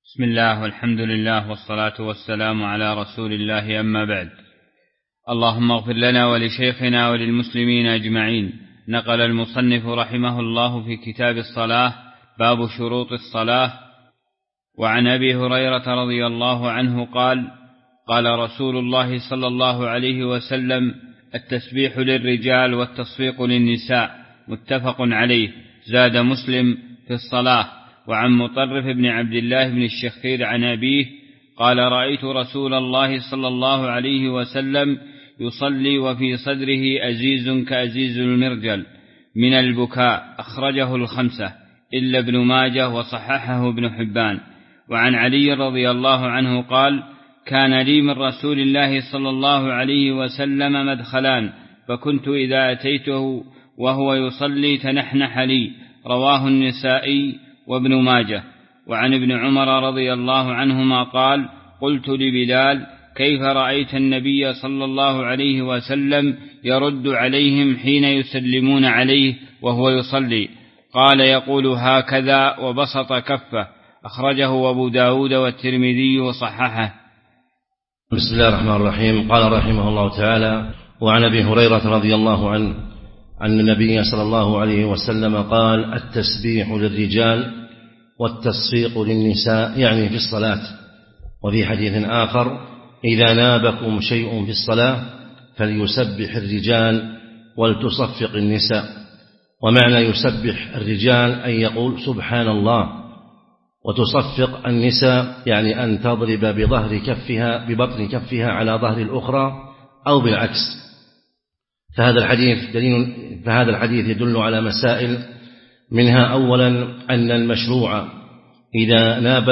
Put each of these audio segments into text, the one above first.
بسم الله والحمد لله والصلاة والسلام على رسول الله، أما بعد. اللهم اغفر لنا ولشيخنا وللمسلمين أجمعين. نقل المصنف رحمه الله في كتاب الصلاة باب شروط الصلاة. وعن أبي هريرة رضي الله عنه قال: قال رسول الله صلى الله عليه وسلم: التسبيح للرجال والتصفيق للنساء، متفق عليه. زاد مسلم في الصلاة. وعن مطرف بن عبد الله بن الشخير عن أبيه قال: رأيت رسول الله صلى الله عليه وسلم يصلي وفي صدره أزيز كأزيز المرجل من البكاء. أخرجه الخمسة إلا ابن ماجه وصححه ابن حبان. وعن علي رضي الله عنه قال: كان لي من رسول الله صلى الله عليه وسلم مدخلان، فكنت إذا أتيته وهو يصلي تنحنح لي. رواه النسائي وابن ماجه. وعن ابن عمر رضي الله عنهما قال: قلت لبلال: كيف رأيت النبي صلى الله عليه وسلم يرد عليهم حين يسلمون عليه وهو يصلي؟ قال: يقول هكذا وبسط كفه. أخرجه أبو داود والترمذي وصححه. بسم الله الرحمن الرحيم. قال رحمه الله تعالى: وعن أبي هريرة رضي الله عنه أن النبي صلى الله عليه وسلم قال: التسبيح للرجال والتصفيق للنساء، يعني في الصلاة. وفي حديث آخر: إذا نابكم شيء في الصلاة فليسبح الرجال ولتصفق النساء. ومعنى يسبح الرجال أن يقول سبحان الله، وتصفق النساء يعني أن تضرب ببطن كفها على ظهر الأخرى أو بالعكس. فهذا الحديث يدل على مسائل، منها أولا أن المشروع إذا ناب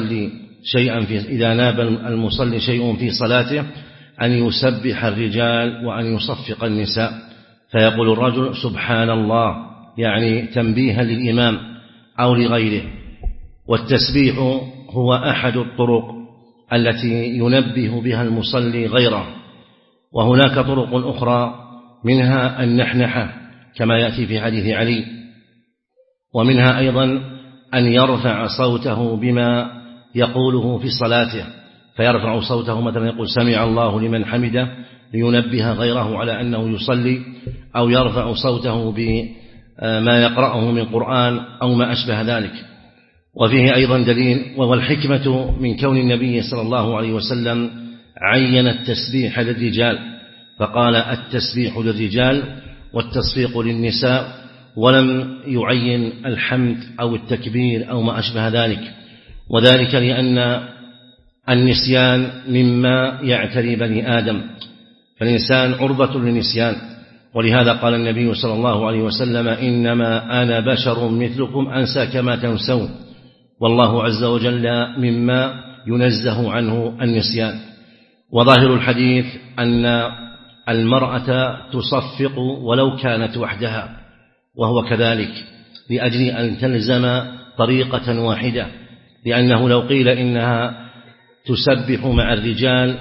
المصلي شيء في صلاته أن يسبح الرجال وأن يصفق النساء، فيقول الرجل سبحان الله، يعني تنبيها للإمام أو لغيره. والتسبيح هو أحد الطرق التي ينبه بها المصلي غيره، وهناك طرق أخرى منها النحنحة كما يأتي في حديث علي، ومنها أيضا أن يرفع صوته بما يقوله في صلاته، فيرفع صوته مثلا يقول سمع الله لمن حمده لينبه غيره على أنه يصلي، أو يرفع صوته بما يقرأه من قرآن أو ما أشبه ذلك. وفيه أيضا دليل، والحكمة من كون النبي صلى الله عليه وسلم عين التسبيح للرجال، فقال التسبيح للرجال والتصفيق للنساء، ولم يعين الحمد أو التكبير أو ما أشبه ذلك. وذلك لأن النسيان مما يعتري بني آدم، فالإنسان عرضة للنسيان. ولهذا قال النبي صلى الله عليه وسلم: إنما أنا بشر مثلكم أنسى كما تنسون. والله عز وجل مما ينزه عنه النسيان. وظاهر الحديث أن المرأة تصفق ولو كانت وحدها، وهو كذلك لأجل أن تلزم طريقة واحدة، لأنه لو قيل إنها تسبح مع الرجال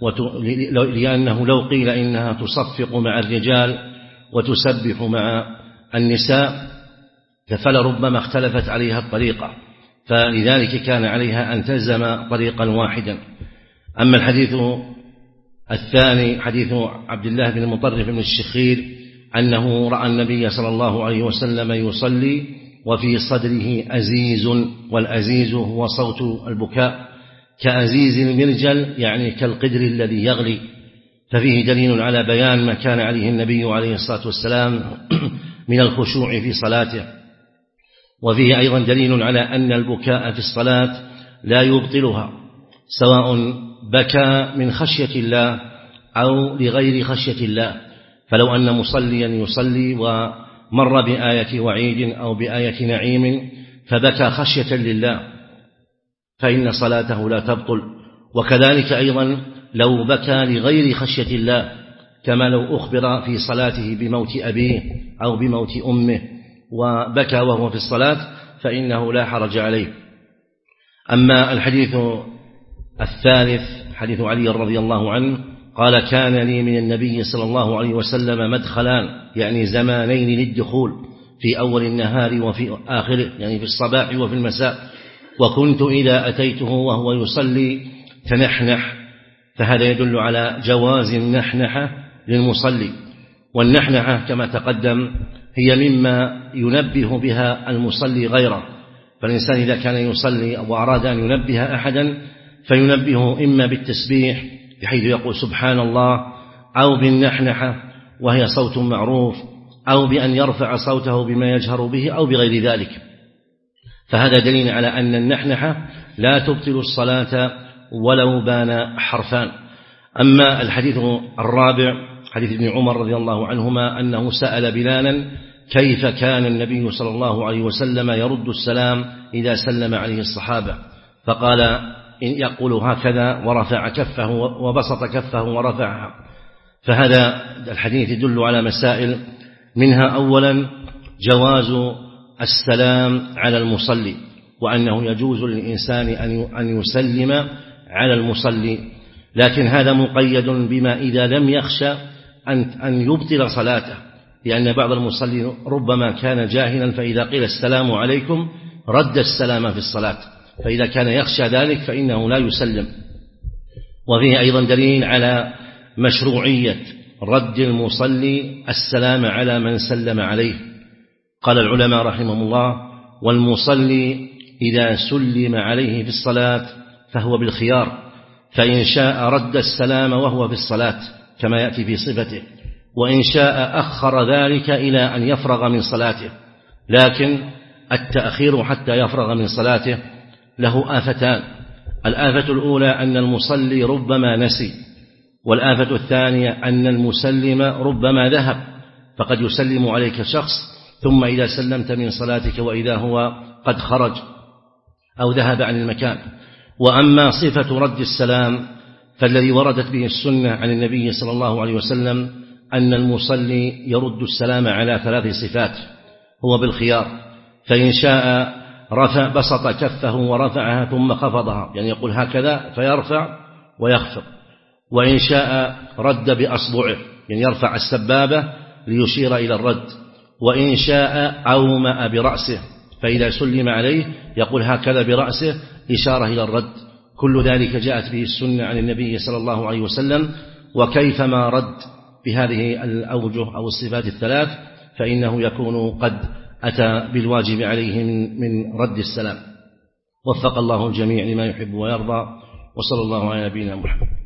لأنه لو قيل إنها تصفق مع الرجال وتسبح مع النساء فلربما اختلفت عليها الطريقة، فلذلك كان عليها أن تلزم طريقا واحدا. أما الحديث الثاني حديث عبد الله بن مطرف بن الشخير أنه رأى النبي صلى الله عليه وسلم يصلي وفي صدره أزيز، والأزيز هو صوت البكاء كأزيز المرجل، يعني كالقدر الذي يغلي. ففيه دليل على بيان ما كان عليه النبي عليه الصلاة والسلام من الخشوع في صلاته. وفيه أيضا دليل على أن البكاء في الصلاة لا يبطلها، سواء بكى من خشية الله أو لغير خشية الله. فلو أن مصليا يصلي ومر بآية وعيد أو بآية نعيم فبكى خشية لله فإن صلاته لا تبطل. وكذلك أيضا لو بكى لغير خشية الله، كما لو أخبر في صلاته بموت أبيه أو بموت أمه وبكى وهو في الصلاة فإنه لا حرج عليه. أما الحديث الثالث حديث علي رضي الله عنه قال: كان لي من النبي صلى الله عليه وسلم مدخلان، يعني زمانين للدخول، في أول النهار وفي آخره، يعني في الصباح وفي المساء. وكنت إذا أتيته وهو يصلي تنحنح، فهذا يدل على جواز النحنحة للمصلي. والنحنحة كما تقدم هي مما ينبه بها المصلي غيره، فالإنسان إذا كان يصلي وأراد أن ينبه أحدا فينبهه إما بالتسبيح بحيث يقول سبحان الله، أو بالنحنحة وهي صوت معروف، أو بأن يرفع صوته بما يجهر به، أو بغير ذلك. فهذا دليل على أن النحنحة لا تبطل الصلاة ولو بان حرفان. أما الحديث الرابع حديث ابن عمر رضي الله عنهما أنه سأل بلالا كيف كان النبي صلى الله عليه وسلم يرد السلام إذا سلم عليه الصحابة، فقال إن يقول هكذا ورفع كفه وبسط كفه ورفعها. فهذا الحديث يدل على مسائل، منها أولا جواز السلام على المصلي، وأنه يجوز للإنسان أن يسلم على المصلي، لكن هذا مقيد بما إذا لم يخشى أن يبطل صلاته، لأن بعض المصلين ربما كان جاهلا فإذا قيل السلام عليكم رد السلام في الصلاة، فإذا كان يخشى ذلك فإنه لا يسلم. وفيه أيضا دليل على مشروعية رد المصلي السلام على من سلم عليه. قال العلماء رحمهم الله: والمصلي إذا سلم عليه في الصلاة فهو بالخيار، فإن شاء رد السلام وهو في الصلاة كما يأتي في صفته، وإن شاء أخر ذلك إلى أن يفرغ من صلاته. لكن التأخير حتى يفرغ من صلاته له آفتان: الآفة الأولى أن المصلي ربما نسي، والآفة الثانية أن المسلم ربما ذهب، فقد يسلم عليك شخص ثم إذا سلمت من صلاتك وإذا هو قد خرج أو ذهب عن المكان. وأما صفة رد السلام فالذي وردت به السنة عن النبي صلى الله عليه وسلم أن المصلي يرد السلام على 3 صفات، هو بالخيار، فإن شاء بسط كفه ورفعها ثم خفضها، يعني يقول هكذا فيرفع ويخفض، وإن شاء رد بأصبعه، يعني يرفع السبابة ليشير إلى الرد، وإن شاء أومأ برأسه، فإذا سلم عليه يقول هكذا برأسه إشارة إلى الرد. كل ذلك جاءت به السنة عن النبي صلى الله عليه وسلم، وكيفما رد بهذه الأوجه أو الصفات ال3 فإنه يكون قد أتى بالواجب عليه من رد السلام. وفق الله الجميع لما يحب ويرضى، وصلى الله على نبينا محمد.